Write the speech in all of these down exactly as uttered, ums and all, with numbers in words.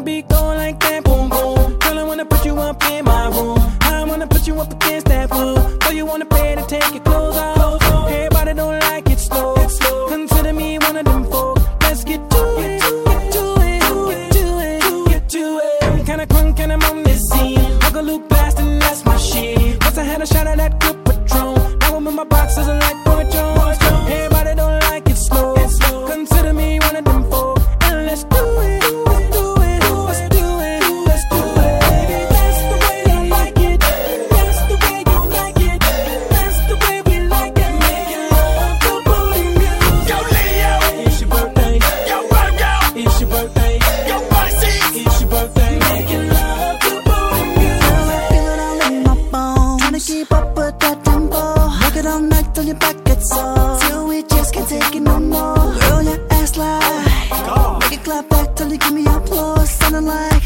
beat go like that, boom boom. Girl, I wanna put you up in my room. I wanna put you up against that wall. So you wanna pay to take your clothes off. Everybody don't like it slow. Consider me one of them folk. Let's get to it, get to it, get to it, get to it. I'm kinda crunk and I'm on this scene. Uncle Luke blasting, that's my shit. Once I had a shot of that good Patron. Now I'm in my boxes and like Boy Jones. Everybody don't like it slow. Consider me one of them folk. And let's do it, let's do it, let's do it, let's do it. Baby, that's the way I like it. That's the way you like it. That's the way we like it. Making love to booty music. Yo, Leo, It's your birthday. yo, Virgo, It's your birthday. yo, Pisces. It's your birthday. Making love to booty music. Girl, I feel it all in my bones. Tryna keep up with that tempo. Rock it all night till your back gets sore. Till we just can't take it no more. Girl, your ass like make it clap back till you give me applause. Sounding like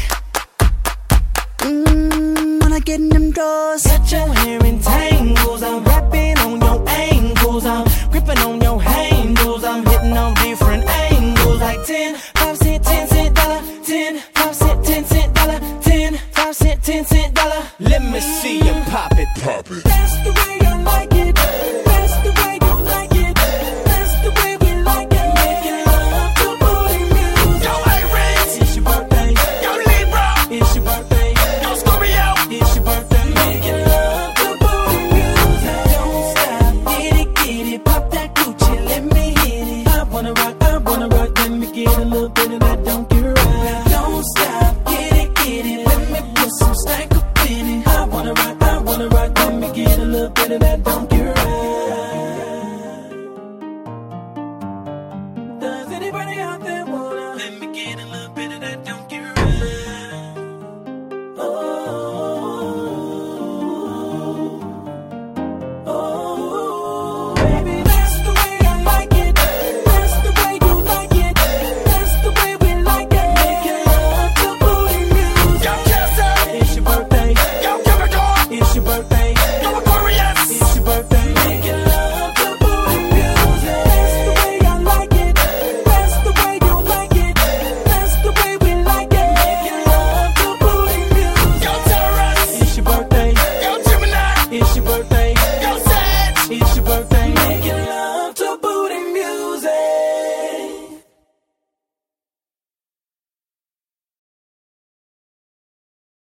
Mmm, when I get in them drawers. Got your hair in tangles. I'm rapping on your ankles. I'm gripping on your handles. I'm hitting on different angles. Like ten, five cent, ten cent dollar, ten, five cent, ten cent dollar, ten, five cent, ten cent dollar. Let me see you pop it, pop it. That's the way I like it. That's the way you like it. That's the way we like it. Making love to booty music. Yo, Aries, It's your birthday. yo, Libra, It's your birthday. yo, Scorpio. It's your birthday. Making love to booty music. Don't stop. Get it, get it. Pop that Gucci. Let me hit it. I wanna rock, I wanna rock. Let me get a little bit of that donkey ride. Don't stop. Get it, get it. Let me put some stank up in it. I wanna rock, I wanna rock. Let me get a little bit of that donkey ride. Does anybody out there wanna? Let me get a little bit of